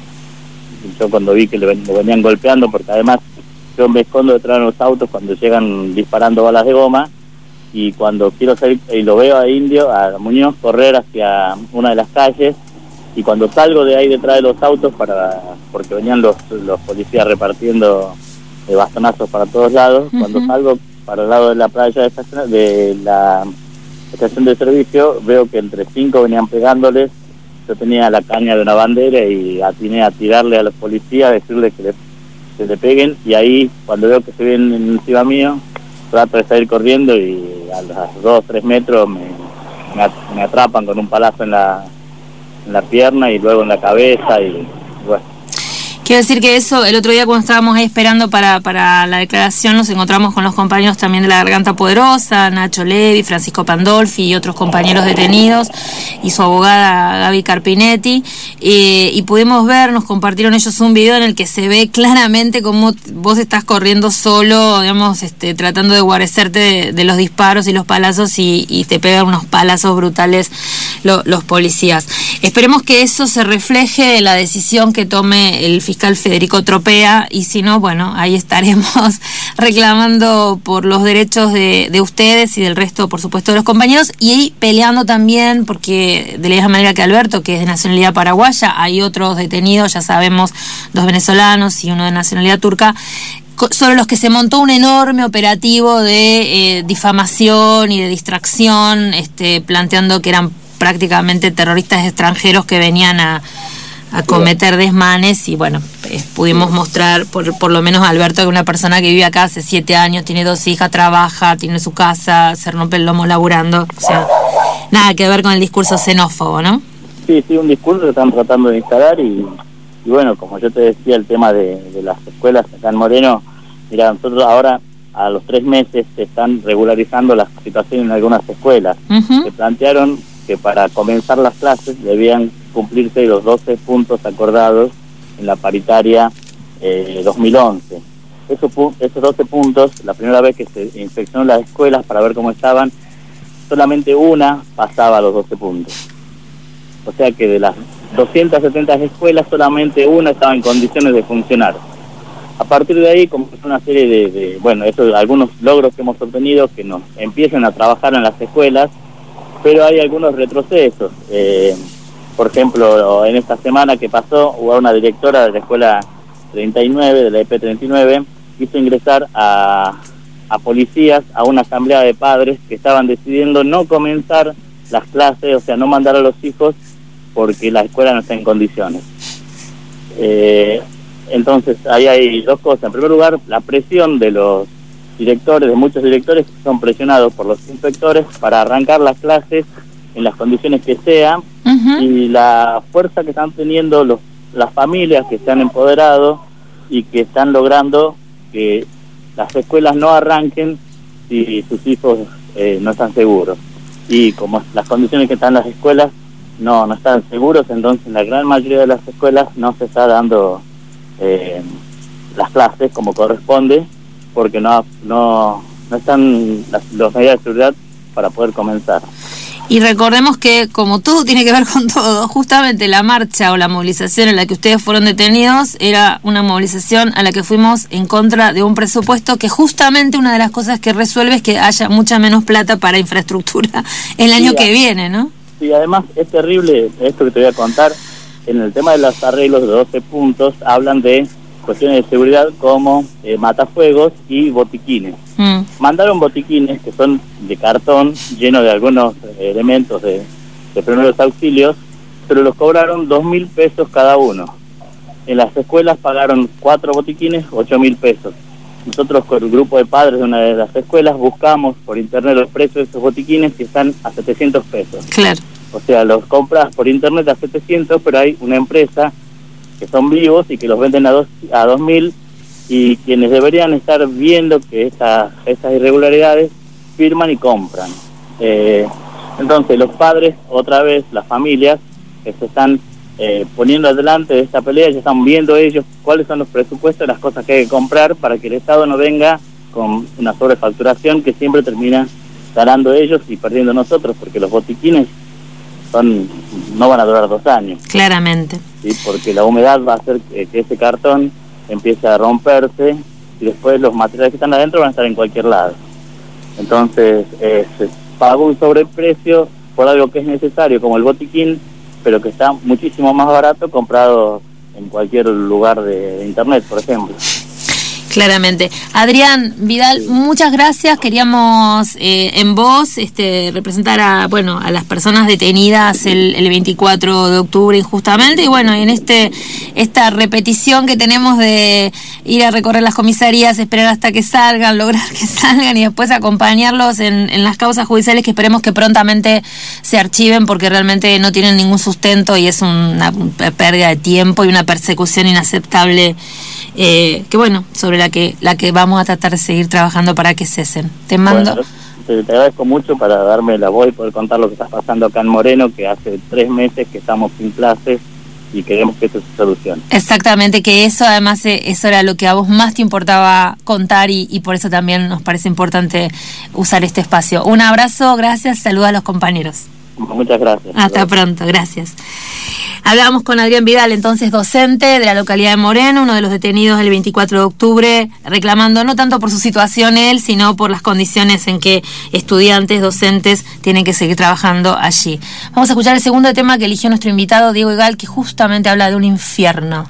Yo cuando vi que lo venían golpeando, porque además yo me escondo detrás de los autos cuando llegan disparando balas de goma, y cuando quiero salir y lo veo a Muñoz correr hacia una de las calles, y cuando salgo de ahí detrás de los autos porque venían los policías repartiendo bastonazos para todos lados, cuando salgo para el lado de la playa de la estación de servicio, veo que entre 5 venían pegándoles. Yo tenía la caña de una bandera y atiné a tirarle a los policías, a decirles que le peguen, y ahí cuando veo que se vienen encima mío, trato de salir corriendo y a los 2 o 3 metros me atrapan con un palazo en la pierna y luego en la cabeza, y bueno. Quiero decir que eso, el otro día cuando estábamos ahí esperando para la declaración, nos encontramos con los compañeros también de la Garganta Poderosa, Nacho Levi, Francisco Pandolfi y otros compañeros detenidos, y su abogada Gaby Carpinetti, y pudimos ver, nos compartieron ellos un video en el que se ve claramente cómo vos estás corriendo solo, digamos, tratando de guarecerte de los disparos y los palazos, y te pegan unos palazos brutales los policías. Esperemos que eso se refleje en la decisión que tome el fiscal Federico Tropea, y si no, bueno, ahí estaremos reclamando por los derechos de ustedes y del resto, por supuesto, de los compañeros, y ahí peleando también, porque de la misma manera que Alberto, que es de nacionalidad paraguaya, hay otros detenidos, ya sabemos, 2 venezolanos y uno de nacionalidad turca, sobre los que se montó un enorme operativo de difamación y de distracción, planteando que eran prácticamente terroristas extranjeros que venían a cometer desmanes, y bueno, pudimos mostrar por lo menos a Alberto, que es una persona que vive acá hace 7 años, tiene 2 hijas, trabaja, tiene su casa, se rompe el lomo laburando, o sea, nada que ver con el discurso xenófobo, ¿no? Sí, un discurso que están tratando de instalar, y bueno, como yo te decía, el tema de las escuelas acá en Moreno, mira, nosotros ahora a los 3 meses se están regularizando las situaciones en algunas escuelas. Se plantearon que para comenzar las clases debían cumplirse los 12 puntos acordados en la paritaria 2011. Esos 12 puntos, la primera vez que se inspeccionó las escuelas para ver cómo estaban, solamente una pasaba a los 12 puntos. O sea que de las 270 escuelas, solamente una estaba en condiciones de funcionar. A partir de ahí comenzó una serie de algunos logros que hemos obtenido que nos empiezan a trabajar en las escuelas, pero hay algunos retrocesos. Por ejemplo, en esta semana que pasó, hubo una directora de la escuela 39, de la EP 39, hizo ingresar a policías a una asamblea de padres que estaban decidiendo no comenzar las clases, o sea, no mandar a los hijos porque la escuela no está en condiciones. Entonces, ahí hay dos cosas. En primer lugar, la presión de los directores, de muchos directores que son presionados por los inspectores para arrancar las clases en las condiciones que sean, y la fuerza que están teniendo las familias que se han empoderado y que están logrando que las escuelas no arranquen si sus hijos no están seguros. Y como las condiciones que están las escuelas no están seguros, entonces en la gran mayoría de las escuelas no se está dando las clases como corresponde, porque no están las medidas de seguridad para poder comenzar. Y recordemos que, como todo tiene que ver con todo, justamente la marcha o la movilización en la que ustedes fueron detenidos era una movilización a la que fuimos en contra de un presupuesto que justamente una de las cosas que resuelve es que haya mucha menos plata para infraestructura el año que viene, ¿no? Sí, además es terrible esto que te voy a contar. En el tema de los arreglos de 12 puntos hablan de cuestiones de seguridad como matafuegos y botiquines. Mandaron botiquines que son de cartón llenos de algunos elementos de primeros auxilios, pero los cobraron 2.000 pesos cada uno. En las escuelas pagaron 4 botiquines, 8.000 pesos. Nosotros con el grupo de padres de una de las escuelas buscamos por internet los precios de esos botiquines y están a 700 pesos. Claro. O sea, los compras por internet a 700, pero hay una empresa que son vivos y que los venden a 2.000, y quienes deberían estar viendo que estas irregularidades firman y compran. Entonces los padres, otra vez las familias, que se están poniendo adelante de esta pelea, ya están viendo ellos cuáles son los presupuestos, las cosas que hay que comprar para que el Estado no venga con una sobrefacturación que siempre termina ganando ellos y perdiendo nosotros, porque los botiquines no van a durar 2 años. Claramente. ¿Sí? Porque la humedad va a hacer que ese cartón empiece a romperse y después los materiales que están adentro van a estar en cualquier lado. Entonces se pagó un sobreprecio por algo que es necesario, como el botiquín, pero que está muchísimo más barato comprado en cualquier lugar de internet, por ejemplo. Claramente. Adrián Vidal, muchas gracias. Queríamos en voz representar a las personas detenidas el 24 de octubre injustamente, y bueno, en esta repetición que tenemos de ir a recorrer las comisarías, esperar hasta que salgan, lograr que salgan y después acompañarlos en las causas judiciales que esperemos que prontamente se archiven, porque realmente no tienen ningún sustento y es una pérdida de tiempo y una persecución inaceptable, sobre la que vamos a tratar de seguir trabajando para que cesen. Te mando... Bueno, te agradezco mucho para darme la voz y poder contar lo que está pasando acá en Moreno, que hace 3 meses que estamos sin clases y queremos que esto se solucione. Exactamente, que eso además eso era lo que a vos más te importaba contar, y por eso también nos parece importante usar este espacio. Un abrazo, gracias, saludos a los compañeros. Muchas gracias. Hasta pronto, gracias. Hablábamos con Adrián Vidal, entonces docente de la localidad de Moreno, uno de los detenidos el 24 de octubre, reclamando no tanto por su situación él, sino por las condiciones en que estudiantes, docentes tienen que seguir trabajando allí. Vamos a escuchar el segundo tema que eligió nuestro invitado Diego Egal, que justamente habla de un infierno.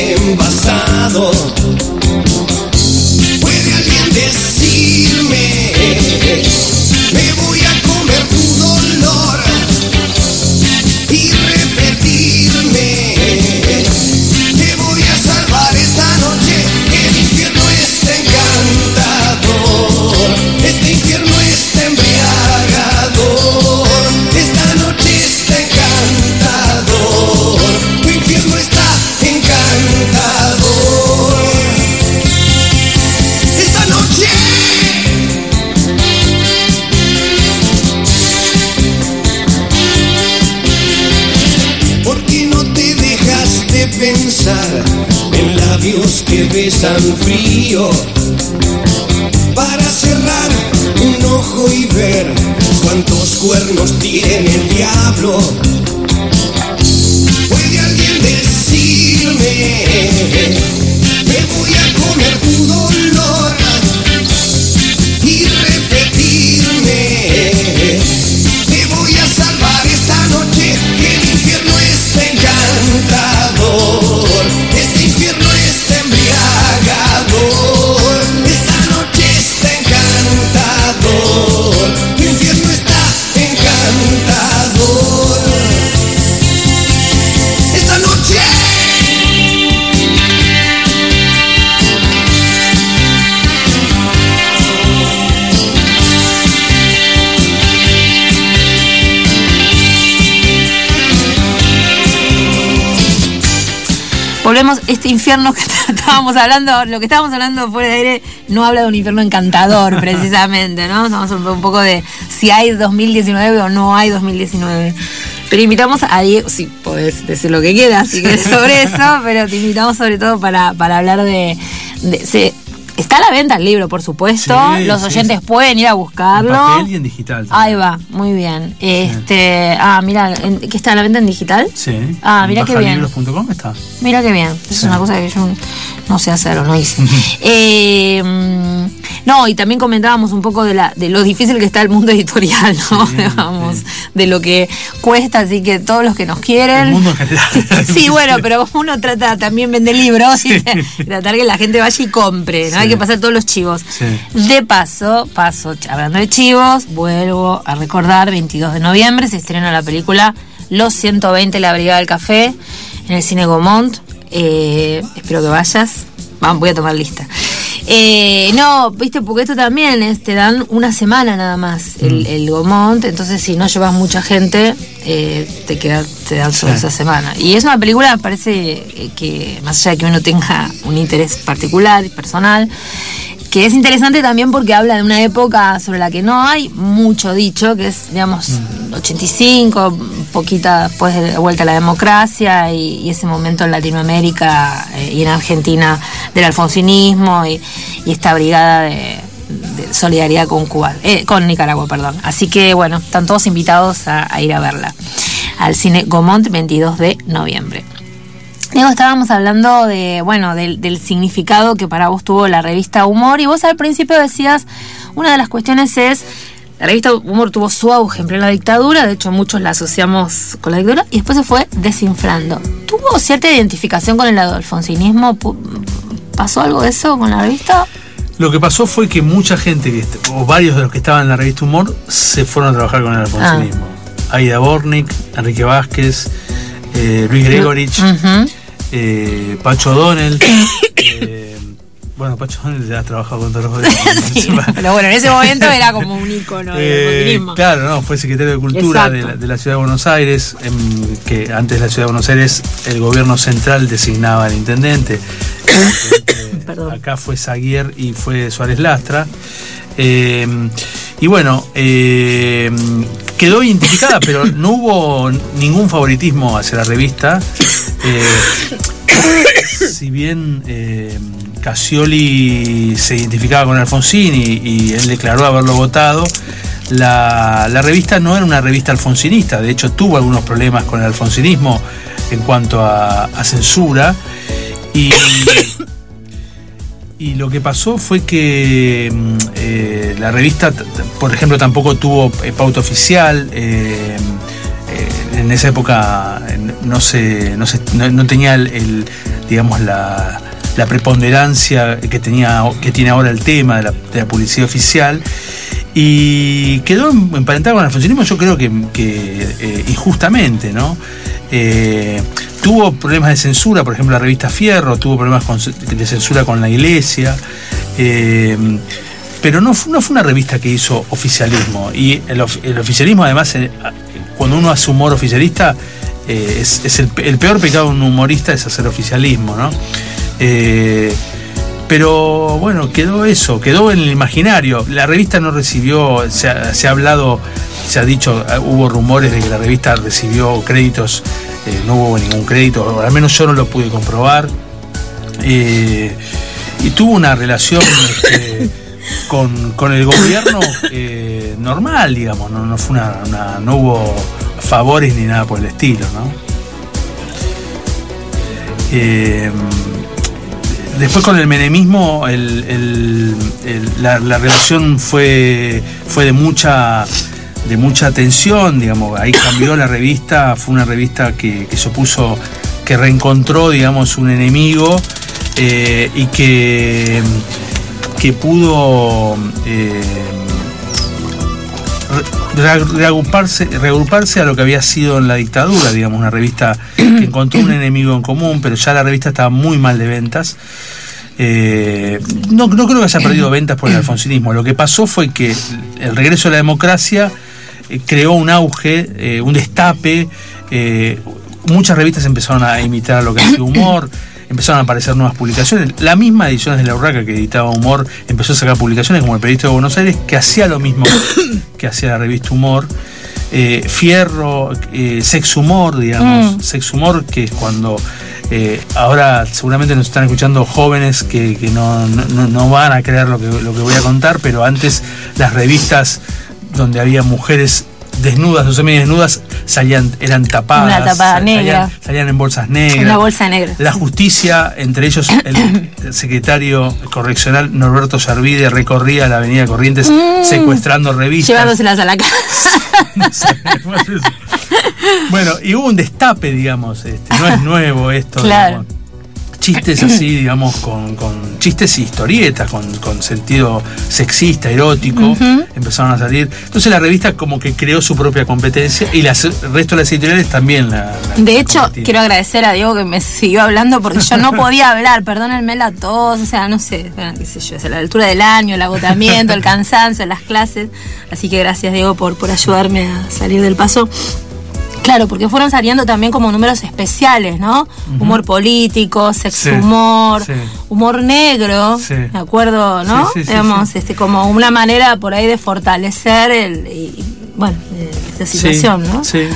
envasado. ¿Puede alguien decirme? Me voy a comer tu dolor y repetirme. Te voy a salvar esta noche, que el infierno está encantador. Este infierno está embriagador. Esta noche está encantador. Tu infierno está encantador. Esta noche. ¿Por qué no te dejas de pensar en labios que besan frío? Para cerrar un ojo y ver cuántos cuernos tiene el diablo. ¿Puede alguien decirme? Me voy a comer tu dolor y repetirme. Te voy a salvar esta noche, que el infierno está encantador. Este infierno está embriagador. Esta noche está encantador. Tu infierno está encantador. Esta noche. Volvemos, este infierno que estábamos hablando, lo que estábamos hablando fuera de aire, no habla de un infierno encantador, precisamente, ¿no? Estamos un poco de si hay 2019 o no hay 2019. Pero invitamos a Diego, sí, podés decir lo que quieras si querés sobre eso, pero te invitamos sobre todo para hablar está a la venta el libro, por supuesto. Sí, los oyentes pueden ir a buscarlo. En papel y en digital también. Ahí va, muy bien. Mira, ¿que está a la venta en digital? Sí. Mira qué bien. Bajalibros.com está. Mira qué bien. Es una cosa que yo no sé hacer o no hice. No, y también comentábamos un poco de lo difícil que está el mundo editorial, ¿no? Sí, digamos, de lo que cuesta, así que todos los que nos quieren. El mundo en general. Sí, bueno, pero uno trata también vender libros y tratar que la gente vaya y compre, ¿no? Sí. Hay que pasar todos los chivos. Sí. De paso, hablando de chivos, vuelvo a recordar, 22 de noviembre se estrena la película Los 120, la Brigada del Café, en el Cine Gaumont. Espero que vayas. Voy a tomar lista. No, viste, porque esto también te dan una semana nada más el Gaumont, entonces si no llevas mucha gente, te dan solo esa semana. Y es una película, me parece que más allá de que uno tenga un interés particular y personal, que es interesante también porque habla de una época sobre la que no hay mucho dicho, que es, digamos, 85, poquita después de la vuelta a la democracia y ese momento en Latinoamérica y en Argentina del alfonsinismo y esta brigada de solidaridad con con Nicaragua, perdón. Así que bueno, están todos invitados a ir a verla al Cine Gaumont, 22 de noviembre. Diego, estábamos hablando del significado que para vos tuvo la revista Humor, y vos al principio decías, una de las cuestiones es, la revista Humor tuvo su auge en plena dictadura, de hecho muchos la asociamos con la dictadura, y después se fue desinflando. ¿Tuvo cierta identificación con el alfonsinismo? ¿Pasó algo de eso con la revista? Lo que pasó fue que mucha gente, o varios de los que estaban en la revista Humor, se fueron a trabajar con el alfonsinismo. Aida Bornik, Enrique Vázquez, Luis Gregorich, Pacho O'Donnell. Bueno, Pacho O'Donnell ya ha trabajado con todos los gobiernos. Sí, pero bueno, en ese momento era como un ícono del alfonsinismo. Claro, no, fue secretario de Cultura de la Ciudad de Buenos Aires, que antes de la Ciudad de Buenos Aires el gobierno central designaba al intendente. Acá fue Zaguier y fue Suárez Lastra. Y bueno, quedó identificada, pero no hubo ningún favoritismo hacia la revista. Si bien Cassioli se identificaba con Alfonsín y él declaró haberlo votado, la revista no era una revista alfonsinista. De hecho, tuvo algunos problemas con el alfonsinismo en cuanto a censura. Y lo que pasó fue que la revista, por ejemplo, tampoco tuvo pauta oficial. En esa época no tenía digamos, la preponderancia que tiene ahora el tema de la publicidad oficial, y quedó emparentado con el alfonsinismo, yo creo que injustamente, ¿no? Tuvo problemas de censura, por ejemplo la revista Fierro tuvo problemas de censura con la Iglesia, pero no fue una revista que hizo oficialismo, y el oficialismo además, cuando uno hace humor oficialista, es el peor pecado de un humorista es hacer oficialismo, ¿no? Pero bueno, quedó en el imaginario. La revista no recibió, se ha hablado, se ha dicho, hubo rumores de que la revista recibió créditos, no hubo ningún crédito, o al menos yo no lo pude comprobar, y tuvo una relación con el gobierno normal, digamos, no fue no hubo favores ni nada por el estilo, ¿no? Después con el menemismo la relación fue de mucha tensión, digamos. Ahí cambió la revista, fue una revista que reencontró, digamos, un enemigo, y que pudo reagruparse a lo que había sido en la dictadura, digamos, una revista que encontró un enemigo en común, pero ya la revista estaba muy mal de ventas. No creo que haya perdido ventas por el alfonsinismo. Lo que pasó fue que el regreso a la democracia creó un auge, un destape. Muchas revistas empezaron a imitar lo que hacía humor, empezaron a aparecer nuevas publicaciones. La misma Ediciones de la Urraca, que editaba humor, empezó a sacar publicaciones, como el Periodista de Buenos Aires, que hacía lo mismo que hacía la revista Humor. Fierro, Sex Humor, digamos. Sex Humor, que es cuando ahora seguramente nos están escuchando jóvenes que no van a creer lo que voy a contar, pero antes las revistas donde había mujeres desnudas o semidesnudas eran tapadas, una tapada negra, salían en bolsas negras, una bolsa negra. La justicia, entre ellos el secretario correccional Norberto Yarvide, recorría la avenida Corrientes secuestrando revistas, llevándoselas a la casa. Bueno, y hubo un destape, digamos, no es nuevo esto, claro. Digamos, chistes así, digamos, con chistes y historietas, con sentido sexista, erótico, empezaron a salir. Entonces la revista como que creó su propia competencia, y el resto de las editoriales también de hecho, quiero agradecer a Diego que me siguió hablando, porque yo no podía hablar, perdónenme la tos, o sea, no sé, qué sé yo, es la altura del año, el agotamiento, el cansancio, las clases, así que gracias, Diego, por ayudarme a salir del paso. Claro, porque fueron saliendo también como números especiales, ¿no? Humor político, sex humor, humor negro, ¿de acuerdo, no? Digamos, como una manera por ahí de fortalecer esta situación, ¿no? Sí,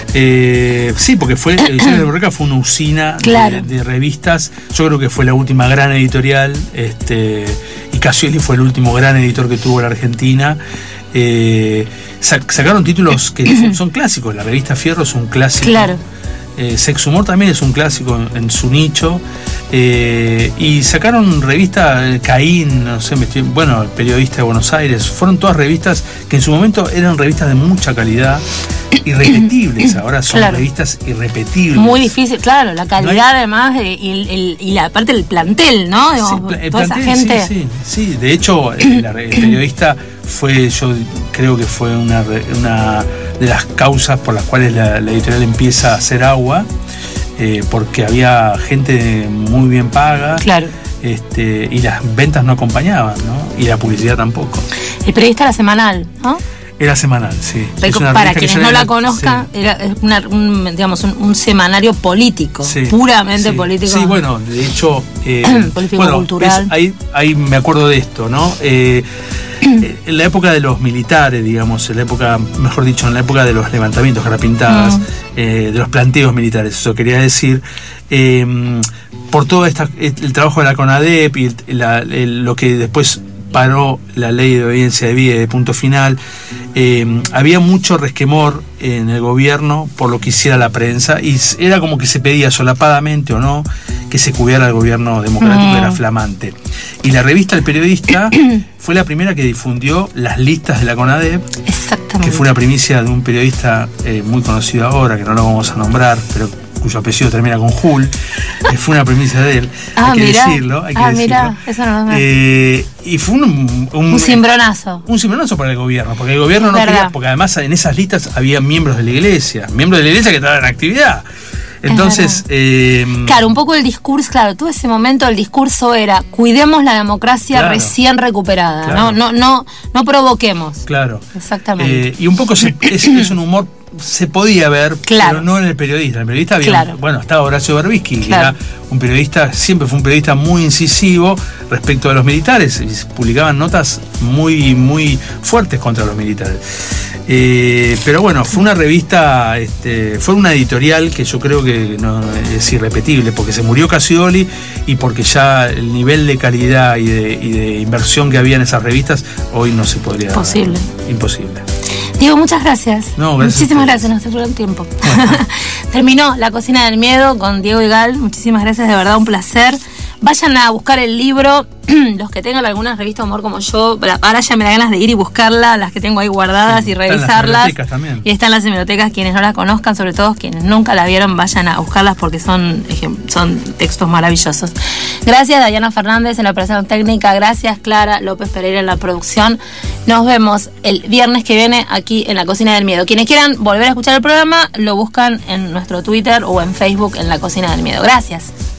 sí, porque Ediciones de Borreca fue una usina de revistas. Yo creo que fue la última gran editorial, y Casioli fue el último gran editor que tuvo la Argentina. Sacaron títulos que son clásicos. La revista Fierro es un clásico. Claro. Sex Humor también es un clásico en su nicho. Y sacaron revista Caín, no sé, el Periodista de Buenos Aires. Fueron todas revistas que en su momento eran revistas de mucha calidad, irrepetibles. Ahora son revistas irrepetibles. Muy difícil, claro, la calidad además y la parte del plantel, ¿no? El toda plantel, esa gente. Sí. De hecho, el Periodista yo creo que fue una de las causas por las cuales la editorial empieza a hacer agua, porque había gente muy bien paga, y las ventas no acompañaban, ¿no? Y la publicidad tampoco. El Periodista era semanal, ¿no? Era semanal, sí. Para quienes no la conozcan, era un semanario político, puramente político. Sí, bueno, de hecho, político-cultural. Ahí me acuerdo de esto, ¿no? En la época de los militares, digamos, en la época de los levantamientos, carapintadas, de los planteos militares, eso quería decir, por todo el trabajo de la CONADEP y lo que después paró la ley de obediencia debida y de punto final, había mucho resquemor en el gobierno por lo que hiciera la prensa, y era como que se pedía solapadamente o no que se cubriera el gobierno democrático, era flamante. Y la revista El Periodista fue la primera que difundió las listas de la CONADEP, que fue una primicia de un periodista muy conocido ahora, que no lo vamos a nombrar, pero cuyo apellido termina con Jul, fue una premisa de él, hay que decirlo. Mirá, eso no me... y fue un cimbronazo. Un cimbronazo para el gobierno, porque el gobierno no quería, porque además en esas listas había miembros de la iglesia que estaban en actividad. Entonces, claro, un poco el discurso, todo ese momento el discurso era cuidemos la democracia recién recuperada, claro. no provoquemos. Claro. Exactamente. Y un poco es un humor, se podía ver, pero no en el periodista. En el periodista había, estaba Horacio Berbisky, que era un periodista, siempre fue un periodista muy incisivo respecto a los militares, y publicaban notas muy, muy fuertes contra los militares. Pero bueno, fue una revista, fue una editorial que yo creo que no es irrepetible, porque se murió Casioli y porque ya el nivel de calidad y de inversión que había en esas revistas hoy no se podría dar. Imposible. Diego, muchas gracias. No, gracias. Muchísimas gracias, nos duró un tiempo. Bueno. Terminó La Cocina del Miedo con Diego Igal. Muchísimas gracias, de verdad, un placer. Vayan a buscar el libro, los que tengan alguna revista de humor como yo, ahora ya me da ganas de ir y buscarla, las que tengo ahí guardadas y revisarlas. Y están las bibliotecas, quienes no la conozcan, sobre todo quienes nunca la vieron, vayan a buscarlas porque son textos maravillosos. Gracias Dayana Fernández en la operación técnica, gracias Clara López Pereira en la producción. Nos vemos el viernes que viene aquí en La Cocina del Miedo. Quienes quieran volver a escuchar el programa, lo buscan en nuestro Twitter o en Facebook en La Cocina del Miedo. Gracias.